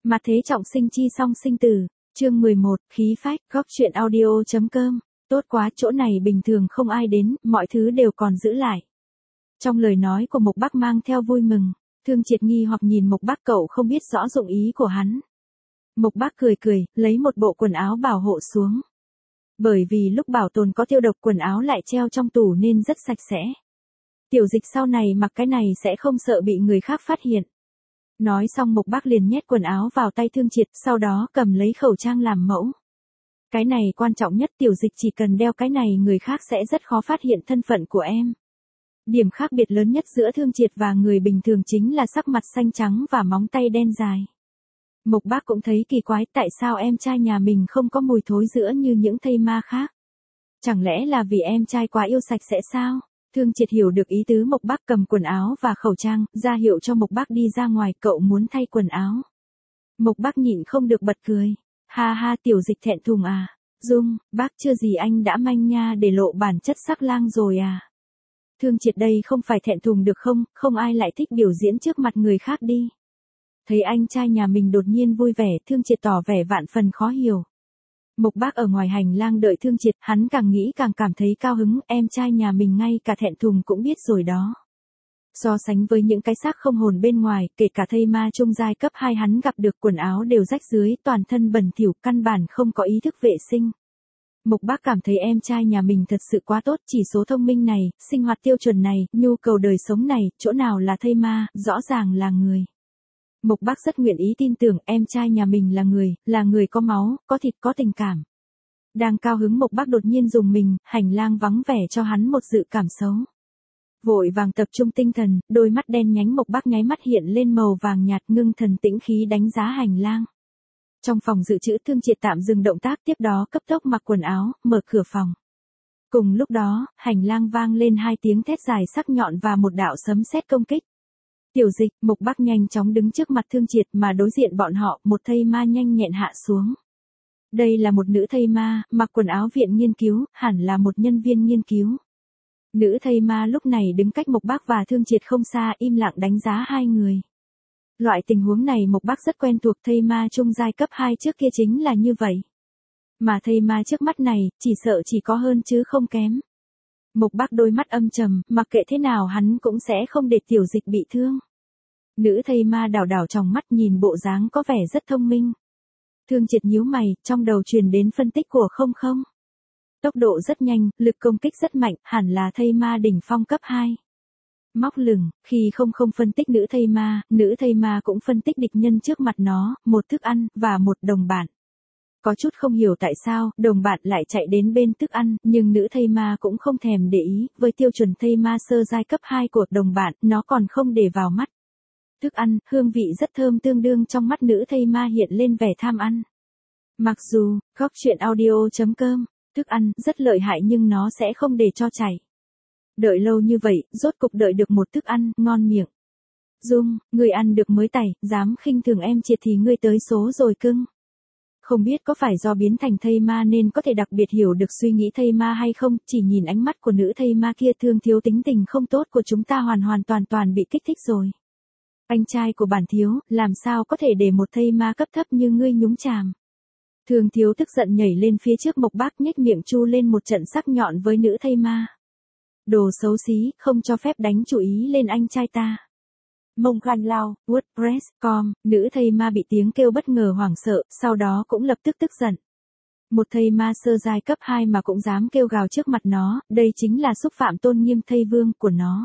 Mà thế trọng sinh chi song sinh tử, chương 11, khí phách, góc truyện audio.com, tốt quá, chỗ này bình thường không ai đến, mọi thứ đều còn giữ lại. Trong lời nói của Mộc Bắc mang theo vui mừng, Thương Triệt nghi hoặc nhìn Mộc Bắc, cậu không biết rõ dụng ý của hắn. Mộc Bắc cười cười, lấy một bộ quần áo bảo hộ xuống. Bởi vì lúc bảo tồn có tiêu độc, quần áo lại treo trong tủ nên rất sạch sẽ. Tiểu Dịch sau này mặc cái này sẽ không sợ bị người khác phát hiện. Nói xong Mộc Bắc liền nhét quần áo vào tay Thương Triệt, sau đó cầm lấy khẩu trang làm mẫu. Cái này quan trọng nhất, Tiểu Dịch chỉ cần đeo cái này người khác sẽ rất khó phát hiện thân phận của em. Điểm khác biệt lớn nhất giữa Thương Triệt và người bình thường chính là sắc mặt xanh trắng và móng tay đen dài. Mộc Bắc cũng thấy kỳ quái, tại sao em trai nhà mình không có mùi thối giữa như những thây ma khác? Chẳng lẽ là vì em trai quá yêu sạch sẽ sao? Thương Triệt hiểu được ý tứ Mộc Bắc, cầm quần áo và khẩu trang, ra hiệu cho Mộc Bắc đi ra ngoài, cậu muốn thay quần áo. Mộc Bắc nhịn không được bật cười. Ha ha, Tiểu Dịch thẹn thùng à? Dung, bác chưa gì anh đã manh nha để lộ bản chất sắc lang rồi à? Thương Triệt đây không phải thẹn thùng được không, không ai lại thích biểu diễn trước mặt người khác đi. Thấy anh trai nhà mình đột nhiên vui vẻ, Thương Triệt tỏ vẻ vạn phần khó hiểu. Mộc Bắc ở ngoài hành lang đợi Thương Triệt, hắn càng nghĩ càng cảm thấy cao hứng, em trai nhà mình ngay cả thẹn thùng cũng biết rồi đó. So sánh với những cái xác không hồn bên ngoài, kể cả thây ma trung giai cấp 2 hắn gặp được, quần áo đều rách dưới, toàn thân bẩn thỉu, căn bản không có ý thức vệ sinh. Mộc Bắc cảm thấy em trai nhà mình thật sự quá tốt, chỉ số thông minh này, sinh hoạt tiêu chuẩn này, nhu cầu đời sống này, chỗ nào là thây ma, rõ ràng là người. Mộc Bắc rất nguyện ý tin tưởng em trai nhà mình là người có máu, có thịt, có tình cảm. Đang cao hứng Mộc Bắc đột nhiên rùng mình, hành lang vắng vẻ cho hắn một dự cảm xấu. Vội vàng tập trung tinh thần, đôi mắt đen nhánh Mộc Bắc nháy mắt hiện lên màu vàng nhạt, ngưng thần tĩnh khí đánh giá hành lang. Trong phòng dự trữ, Thương Triệt tạm dừng động tác, tiếp đó cấp tốc mặc quần áo, mở cửa phòng. Cùng lúc đó, hành lang vang lên hai tiếng thét dài sắc nhọn và một đạo sấm sét công kích. Tiểu Dịch, Mộc Bắc nhanh chóng đứng trước mặt Thương Triệt, mà đối diện bọn họ, một thây ma nhanh nhẹn hạ xuống. Đây là một nữ thây ma, mặc quần áo viện nghiên cứu, hẳn là một nhân viên nghiên cứu. Nữ thây ma lúc này đứng cách Mộc Bắc và Thương Triệt không xa, im lặng đánh giá hai người. Loại tình huống này Mộc Bắc rất quen thuộc, thây ma trung giai cấp 2 trước kia chính là như vậy. Mà thây ma trước mắt này, chỉ sợ chỉ có hơn chứ không kém. Mộc Bắc đôi mắt âm trầm, mặc kệ thế nào hắn cũng sẽ không để Tiểu Dịch bị thương. Nữ thây ma đảo đảo trong mắt, nhìn bộ dáng có vẻ rất thông minh. Thương Triệt nhíu mày, trong đầu truyền đến phân tích của không. Tốc độ rất nhanh, lực công kích rất mạnh, hẳn là thây ma đỉnh phong cấp 2. Móc lửng, khi không phân tích nữ thây ma cũng phân tích địch nhân trước mặt nó, một thức ăn, và một đồng bạn. Có chút không hiểu tại sao, đồng bạn lại chạy đến bên thức ăn, nhưng nữ thây ma cũng không thèm để ý, với tiêu chuẩn thây ma sơ giai cấp 2 của đồng bạn, nó còn không để vào mắt. Thức ăn, hương vị rất thơm, tương đương trong mắt nữ thây ma hiện lên vẻ tham ăn. Mặc dù, góc truyện audio.com, thức ăn rất lợi hại nhưng nó sẽ không để cho chảy. Đợi lâu như vậy, rốt cục đợi được một thức ăn ngon miệng. Dung, người ăn được mới tẩy, dám khinh thường em Triệt thì ngươi tới số rồi cưng. Không biết có phải do biến thành thây ma nên có thể đặc biệt hiểu được suy nghĩ thây ma hay không, chỉ nhìn ánh mắt của nữ thây ma kia, Thương thiếu tính tình không tốt của chúng ta hoàn toàn bị kích thích rồi. Anh trai của bản thiếu, làm sao có thể để một thây ma cấp thấp như ngươi nhúng chàm. Thương thiếu tức giận nhảy lên phía trước Mộc Bắc, nhếch miệng chu lên một trận sắc nhọn với nữ thây ma. Đồ xấu xí, không cho phép đánh chủ ý lên anh trai ta. Mông Gan Lao, WordPress.com, nữ thây ma bị tiếng kêu bất ngờ hoảng sợ, sau đó cũng lập tức tức giận. Một thây ma sơ giai cấp 2 mà cũng dám kêu gào trước mặt nó, đây chính là xúc phạm tôn nghiêm thây vương của nó.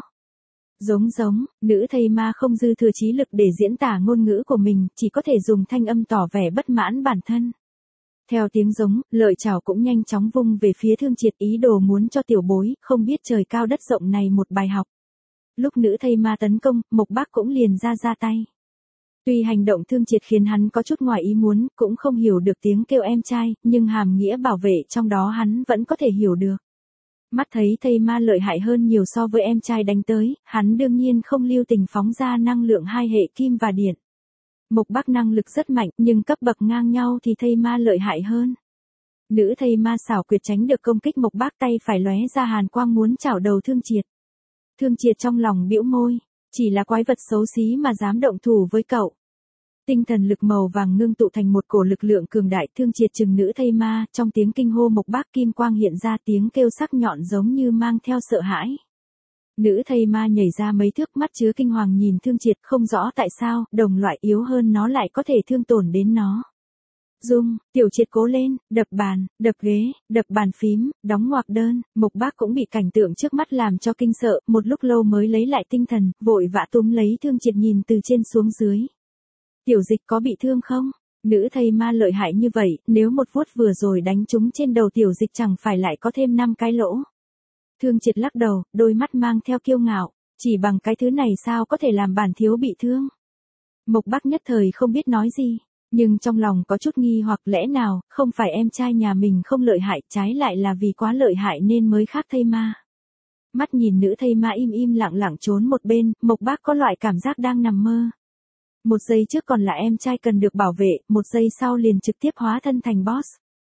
Giống, nữ thây ma không dư thừa trí lực để diễn tả ngôn ngữ của mình, chỉ có thể dùng thanh âm tỏ vẻ bất mãn bản thân. Theo tiếng giống, lợi chảo cũng nhanh chóng vung về phía Thương Triệt, ý đồ muốn cho tiểu bối, không biết trời cao đất rộng này một bài học. Lúc nữ thây ma tấn công, Mộc Bắc cũng liền ra tay. Tuy hành động Thương Triệt khiến hắn có chút ngoài ý muốn, cũng không hiểu được tiếng kêu em trai, nhưng hàm nghĩa bảo vệ trong đó hắn vẫn có thể hiểu được. Mắt thấy thây ma lợi hại hơn nhiều so với em trai đánh tới, hắn đương nhiên không lưu tình phóng ra năng lượng hai hệ kim và điện. Mộc Bắc năng lực rất mạnh, nhưng cấp bậc ngang nhau thì thây ma lợi hại hơn. Nữ thây ma xảo quyệt tránh được công kích Mộc Bắc, tay phải lóe ra hàn quang muốn chảo đầu Thương Triệt. Thương Triệt trong lòng bĩu môi, chỉ là quái vật xấu xí mà dám động thủ với cậu. Tinh thần lực màu vàng ngưng tụ thành một cổ lực lượng cường đại, Thương Triệt chừng nữ thây ma, trong tiếng kinh hô Mộc Bác kim quang hiện ra, tiếng kêu sắc nhọn giống như mang theo sợ hãi. Nữ thây ma nhảy ra mấy thước, mắt chứa kinh hoàng nhìn Thương Triệt, không rõ tại sao, đồng loại yếu hơn nó lại có thể thương tổn đến nó. Dung, Tiểu Triệt cố lên, đập bàn, đập ghế, đập bàn phím, đóng ngoặc đơn, Mộc Bác cũng bị cảnh tượng trước mắt làm cho kinh sợ, một lúc lâu mới lấy lại tinh thần, vội vã túm lấy Thương Triệt nhìn từ trên xuống dưới. Tiểu Dịch có bị thương không? Nữ thây ma lợi hại như vậy, nếu một vuốt vừa rồi đánh trúng trên đầu Tiểu Dịch chẳng phải lại có thêm 5 cái lỗ. Thương Triệt lắc đầu, đôi mắt mang theo kiêu ngạo, chỉ bằng cái thứ này sao có thể làm bản thiếu bị thương. Mộc Bác nhất thời không biết nói gì, nhưng trong lòng có chút nghi hoặc, lẽ nào, không phải em trai nhà mình không lợi hại, trái lại là vì quá lợi hại nên mới khác thây ma. Mắt nhìn nữ thây ma im im lặng lặng trốn một bên, Mộc Bác có loại cảm giác đang nằm mơ. Một giây trước còn là em trai cần được bảo vệ, một giây sau liền trực tiếp hóa thân thành boss.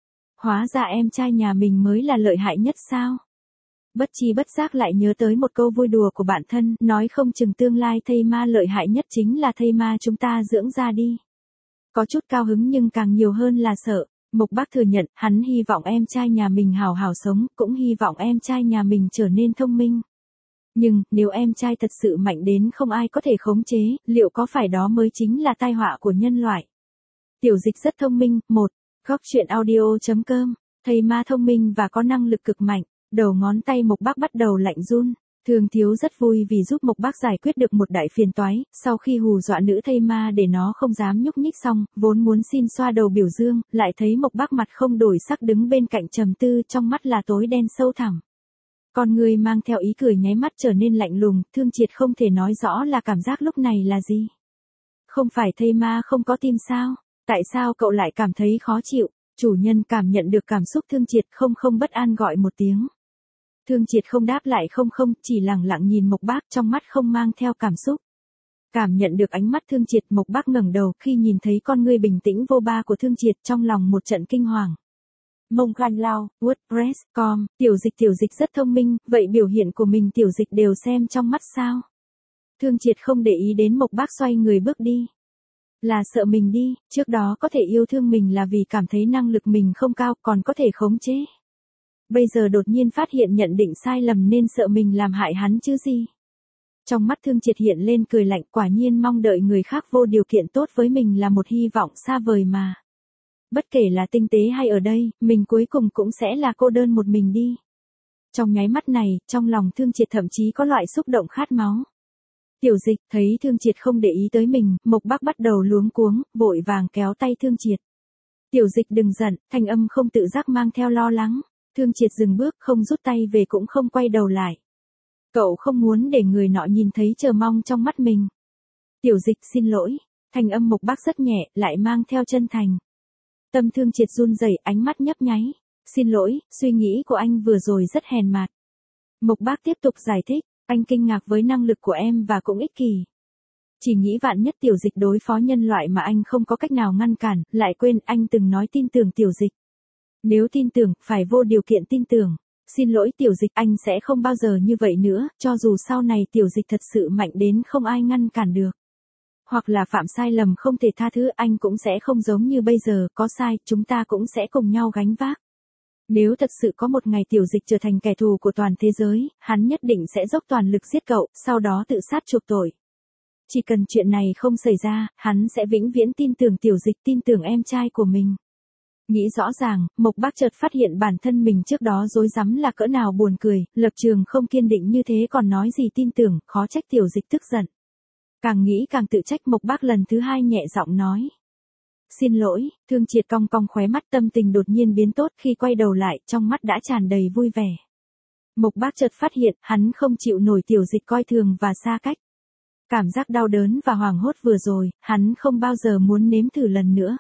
Hóa ra em trai nhà mình mới là lợi hại nhất sao? Bất chi bất giác lại nhớ tới một câu vui đùa của bạn thân, nói không chừng tương lai thây ma lợi hại nhất chính là thây ma chúng ta dưỡng ra đi. Có chút cao hứng nhưng càng nhiều hơn là sợ. Mộc Bác thừa nhận, hắn hy vọng em trai nhà mình hào hào sống, cũng hy vọng em trai nhà mình trở nên thông minh. Nhưng, nếu em trai thật sự mạnh đến không ai có thể khống chế, liệu có phải đó mới chính là tai họa của nhân loại? Tiểu Dịch rất thông minh, Góc truyện audio.com, thây ma thông minh và có năng lực cực mạnh, đầu ngón tay Mộc Bác bắt đầu lạnh run. Thường Thiếu rất vui vì giúp Mộc Bác giải quyết được một đại phiền toái, sau khi hù dọa nữ thây ma để nó không dám nhúc nhích xong, vốn muốn xin xoa đầu biểu dương, lại thấy Mộc Bác mặt không đổi sắc đứng bên cạnh trầm tư, trong mắt là tối đen sâu thẳm. Con người mang theo ý cười nháy mắt trở nên lạnh lùng, Thương Triệt không thể nói rõ là cảm giác lúc này là gì. Không phải thây ma không có tim sao? Tại sao cậu lại cảm thấy khó chịu? Chủ nhân cảm nhận được cảm xúc Thương Triệt không bất an gọi một tiếng. Thương Triệt không đáp lại không, chỉ lặng lặng nhìn Mộc Bác, trong mắt không mang theo cảm xúc. Cảm nhận được ánh mắt Thương Triệt, Mộc Bác ngẩng đầu, khi nhìn thấy con ngươi bình tĩnh vô ba của Thương Triệt, trong lòng một trận kinh hoàng. Mông Khan Lao, WordPress.com, Tiểu Dịch rất thông minh, vậy biểu hiện của mình Tiểu Dịch đều xem trong mắt sao? Thương Triệt không để ý đến Mộc Bác, xoay người bước đi. Là sợ mình đi, trước đó có thể yêu thương mình là vì cảm thấy năng lực mình không cao, còn có thể khống chế. Bây giờ đột nhiên phát hiện nhận định sai lầm nên sợ mình làm hại hắn chứ gì. Trong mắt Thương Triệt hiện lên cười lạnh, quả nhiên mong đợi người khác vô điều kiện tốt với mình là một hy vọng xa vời mà. Bất kể là tinh tế hay ở đây, mình cuối cùng cũng sẽ là cô đơn một mình đi. Trong nháy mắt này, trong lòng Thương Triệt thậm chí có loại xúc động khát máu. Tiểu Dịch thấy Thương Triệt không để ý tới mình, Mộc Bác bắt đầu luống cuống, vội vàng kéo tay Thương Triệt. Tiểu Dịch đừng giận, thanh âm không tự giác mang theo lo lắng. Thương Triệt dừng bước, không rút tay về cũng không quay đầu lại. Cậu không muốn để người nọ nhìn thấy chờ mong trong mắt mình. Tiểu Dịch xin lỗi, thanh âm Mộc Bác rất nhẹ, lại mang theo chân thành. Tâm Thương Triệt run rẩy, ánh mắt nhấp nháy. Xin lỗi, suy nghĩ của anh vừa rồi rất hèn mạt. Mộc Bác tiếp tục giải thích, anh kinh ngạc với năng lực của em và cũng ích kỷ. Chỉ nghĩ vạn nhất Tiểu Dịch đối phó nhân loại mà anh không có cách nào ngăn cản, lại quên anh từng nói tin tưởng Tiểu Dịch. Nếu tin tưởng, phải vô điều kiện tin tưởng. Xin lỗi Tiểu Dịch, anh sẽ không bao giờ như vậy nữa, cho dù sau này Tiểu Dịch thật sự mạnh đến không ai ngăn cản được. Hoặc là phạm sai lầm không thể tha thứ, anh cũng sẽ không giống như bây giờ, có sai, chúng ta cũng sẽ cùng nhau gánh vác. Nếu thật sự có một ngày Tiểu Dịch trở thành kẻ thù của toàn thế giới, hắn nhất định sẽ dốc toàn lực giết cậu, sau đó tự sát chuộc tội. Chỉ cần chuyện này không xảy ra, hắn sẽ vĩnh viễn tin tưởng Tiểu Dịch, tin tưởng em trai của mình. Nghĩ rõ ràng, Mộc Bác chợt phát hiện bản thân mình trước đó rối rắm là cỡ nào buồn cười, lập trường không kiên định như thế còn nói gì tin tưởng, khó trách Tiểu Dịch tức giận. Càng nghĩ càng tự trách, Mộc Bác lần thứ hai nhẹ giọng nói. Xin lỗi, Thương Triệt cong cong khóe mắt, tâm tình đột nhiên biến tốt, khi quay đầu lại, trong mắt đã tràn đầy vui vẻ. Mộc Bác chợt phát hiện, hắn không chịu nổi Tiểu Dịch coi thường và xa cách. Cảm giác đau đớn và hoảng hốt vừa rồi, hắn không bao giờ muốn nếm thử lần nữa.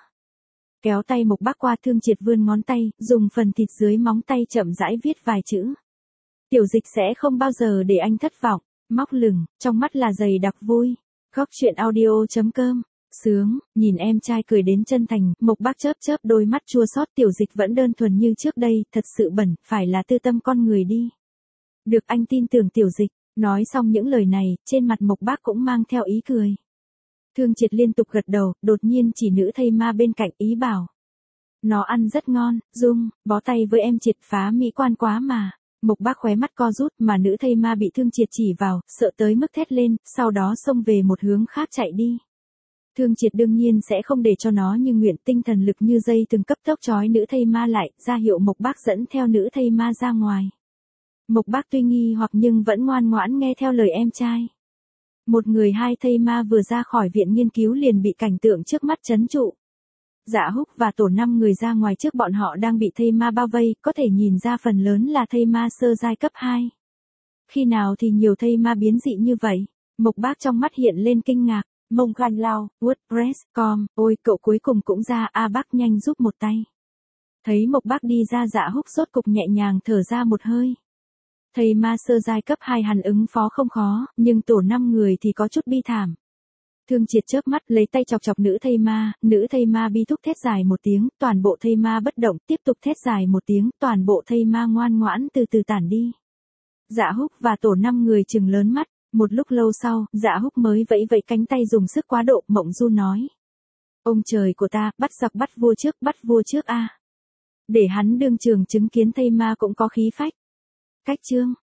Kéo tay Mộc Bác qua, Thương Triệt vươn ngón tay, dùng phần thịt dưới móng tay chậm rãi viết vài chữ. Tiểu Dịch sẽ không bao giờ để anh thất vọng, móc lửng, trong mắt là dày đặc vui. Góc truyện audio.com, sướng, nhìn em trai cười đến chân thành, Mộc Bác chớp chớp đôi mắt chua xót, Tiểu Dịch vẫn đơn thuần như trước đây, thật sự bẩn, phải là tư tâm con người đi. Được, anh tin tưởng Tiểu Dịch. Nói xong những lời này, trên mặt Mộc Bác cũng mang theo ý cười. Thương Triệt liên tục gật đầu, đột nhiên chỉ nữ thây ma bên cạnh ý bảo. Nó ăn rất ngon, Dung, bó tay với em Triệt phá mỹ quan quá mà. Mộc Bác khóe mắt co rút mà nữ thây ma bị Thương Triệt chỉ vào, sợ tới mức thét lên, sau đó xông về một hướng khác chạy đi. Thương Triệt đương nhiên sẽ không để cho nó như nguyện, tinh thần lực như dây từng cấp tốc trói nữ thây ma lại, ra hiệu Mộc Bác dẫn theo nữ thây ma ra ngoài. Mộc Bác tuy nghi hoặc nhưng vẫn ngoan ngoãn nghe theo lời em trai. Một người hai thây ma vừa ra khỏi viện nghiên cứu liền bị cảnh tượng trước mắt trấn trụ. Dạ Húc và tổ 5 người ra ngoài trước bọn họ đang bị thây ma bao vây, có thể nhìn ra phần lớn là thây ma sơ giai cấp 2. Khi nào thì nhiều thây ma biến dị như vậy? Mộc Bác trong mắt hiện lên kinh ngạc. Mông Khan Lao, WordPress.com, ôi cậu cuối cùng cũng ra, A Bác nhanh giúp một tay. Thấy Mộc Bác đi ra, Dạ Húc rốt cục nhẹ nhàng thở ra một hơi. Thầy ma sơ giai cấp 2 hắn ứng phó không khó, nhưng tổ 5 người thì có chút bi thảm. Thương Triệt chớp mắt lấy tay chọc chọc nữ thây ma bi thúc thét dài một tiếng, toàn bộ thây ma bất động, tiếp tục thét dài một tiếng, toàn bộ thây ma ngoan ngoãn từ từ tản đi. Dạ Húc và tổ 5 người trừng lớn mắt. Một lúc lâu sau, Dạ Húc mới vẫy vẫy cánh tay dùng sức quá độ, Mộng Du nói. Ông trời của ta, bắt giặc bắt vua trước a. Để hắn đương trường chứng kiến thây ma cũng có khí phách. Cách chương.